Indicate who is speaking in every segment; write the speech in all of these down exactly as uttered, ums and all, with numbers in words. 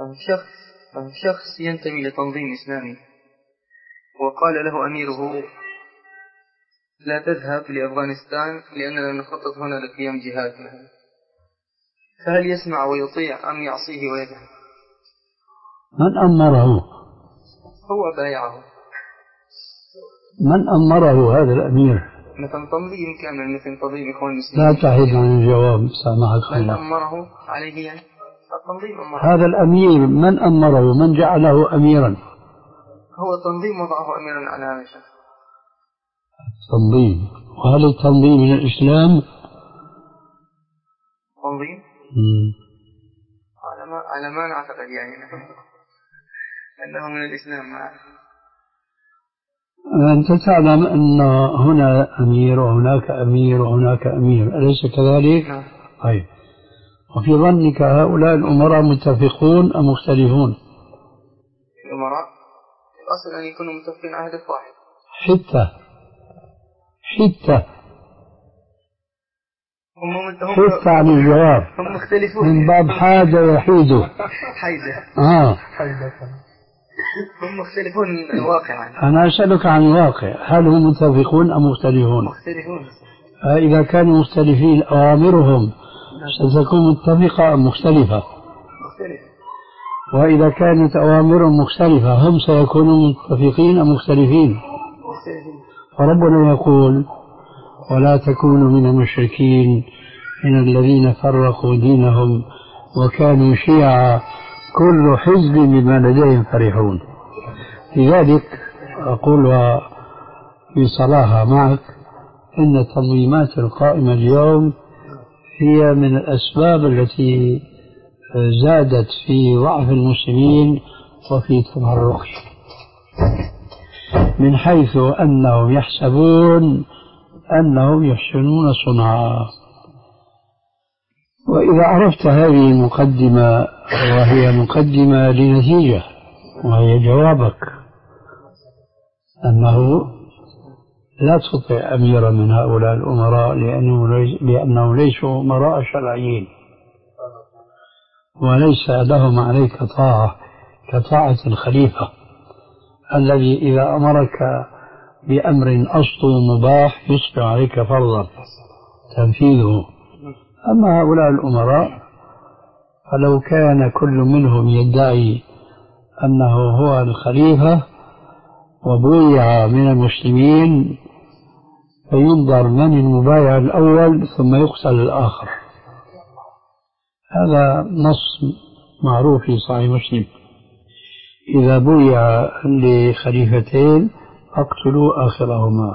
Speaker 1: شخص شخص ينتمي لتنظيم إسلامي وقال له أميره لا تذهب لأفغانستان لأننا نخطط هنا لقيام جهاد، فهل يسمع ويطيع أم يعصيه ويذهب؟
Speaker 2: من أمره؟
Speaker 1: هو بايعه.
Speaker 2: من أمره هذا الأمير؟
Speaker 1: مثل تنظيم كامل مثل تنظيم إخوان المسلمين.
Speaker 2: لا تحيد عن الجواب سامحك
Speaker 1: من
Speaker 2: الله.
Speaker 1: أمره عليه يعني التنظيم أمره.
Speaker 2: هذا الأمير من أمره؟ من جعله أميرا؟
Speaker 1: هو التنظيم وضعه أميرا على هذا الشخص.
Speaker 2: تنظيم. وهل التنظيم من الإسلام؟
Speaker 1: تنظيم؟ على ما على ما نعتقد يعني أنه من الإسلام.
Speaker 2: أنت تعلم أن هنا أمير وهناك أمير وهناك أمير، أليس كذلك؟
Speaker 1: نعم.
Speaker 2: طيب، وفي ظنك هؤلاء الأمراء متفقون أم مختلفون؟
Speaker 1: الأمراء الأصل أن يكونوا متفقين على هدف واحد.
Speaker 2: حتى حتى حتى عن الجواب.
Speaker 1: هم مختلفون
Speaker 2: من باب حاجة يحيده.
Speaker 1: حيدة.
Speaker 2: آه.
Speaker 1: حيدة. هم مختلفون واقعا.
Speaker 2: أنا أسألك عن الواقع، هل هم متفقون أم مختلفون؟
Speaker 1: مختلفون.
Speaker 2: إذا كانوا مختلفين أوامرهم ستكون متفقة أم مختلفة؟
Speaker 1: مختلفة.
Speaker 2: وإذا كانت أوامرهم مختلفة هم سيكونوا متفقين أم مختلفين؟
Speaker 1: مختلفين.
Speaker 2: فربنا يقول ولا تكونوا من المشركين من الذين فرقوا دينهم وكانوا شيعا كل حزب بما لديهم فرحون. لذلك أقول في صراحة معك إن التنظيمات القائمة اليوم هي من الأسباب التي زادت في ضعف المسلمين وفي تفرقهم، من حيث أنهم يحسبون أنهم يحسنون صنعا. وإذا عرفت هذه المقدمة وهي مقدمة لنتيجة وهي جوابك أنه لا تطع أميرا من هؤلاء الأمراء لأنه ليس لأنه ليسوا أمراء شرعيين وليس لهم عليك طاعة كطاعة الخليفة الذي إذا أمرك بأمر أصله مباح يصبح عليك فرضا تنفيذه. أما هؤلاء الأمراء فلو كان كل منهم يدعي أنه هو الخليفة وبويع من المسلمين فينظر من المبايع الأول ثم يقتل الآخر. هذا نص معروف في صحيح مسلم: إذا بويع لخليفتين فاقتلوا آخرهما.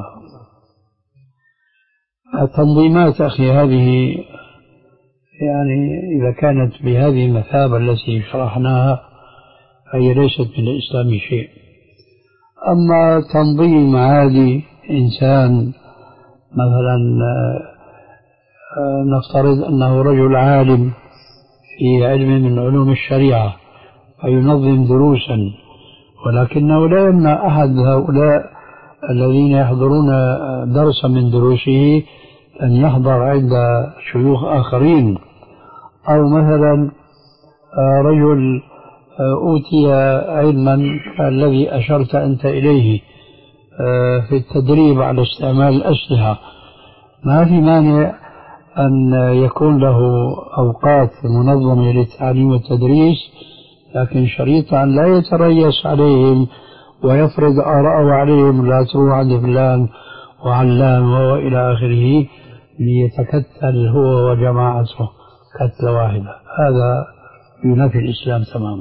Speaker 2: التنظيمات أخي هذه يعني إذا كانت بهذه المثابة التي شرحناها فهي ليست من الإسلام شيء. أما تنظيم عادي إنسان مثلا نفترض أنه رجل عالم في علم من علوم الشريعة فينظم دروسا، ولكنه لا يمنع أحد هؤلاء الذين يحضرون درسا من دروسه أن يحضر عند شيوخ آخرين. أو مثلا رجل أوتي علما الذي أشرت أنت إليه في التدريب على استعمال الأسلحة، ما في مانع أن يكون له أوقات منظمة للتعليم والتدريس، لكن شريطة أن لا يتريس عليهم ويفرض آراءه عليهم لا تروح عند فلان وعلان وإلى آخره ليتكتل هو وجماعته كتلة واحدة. هذا ينافي الإسلام تماما.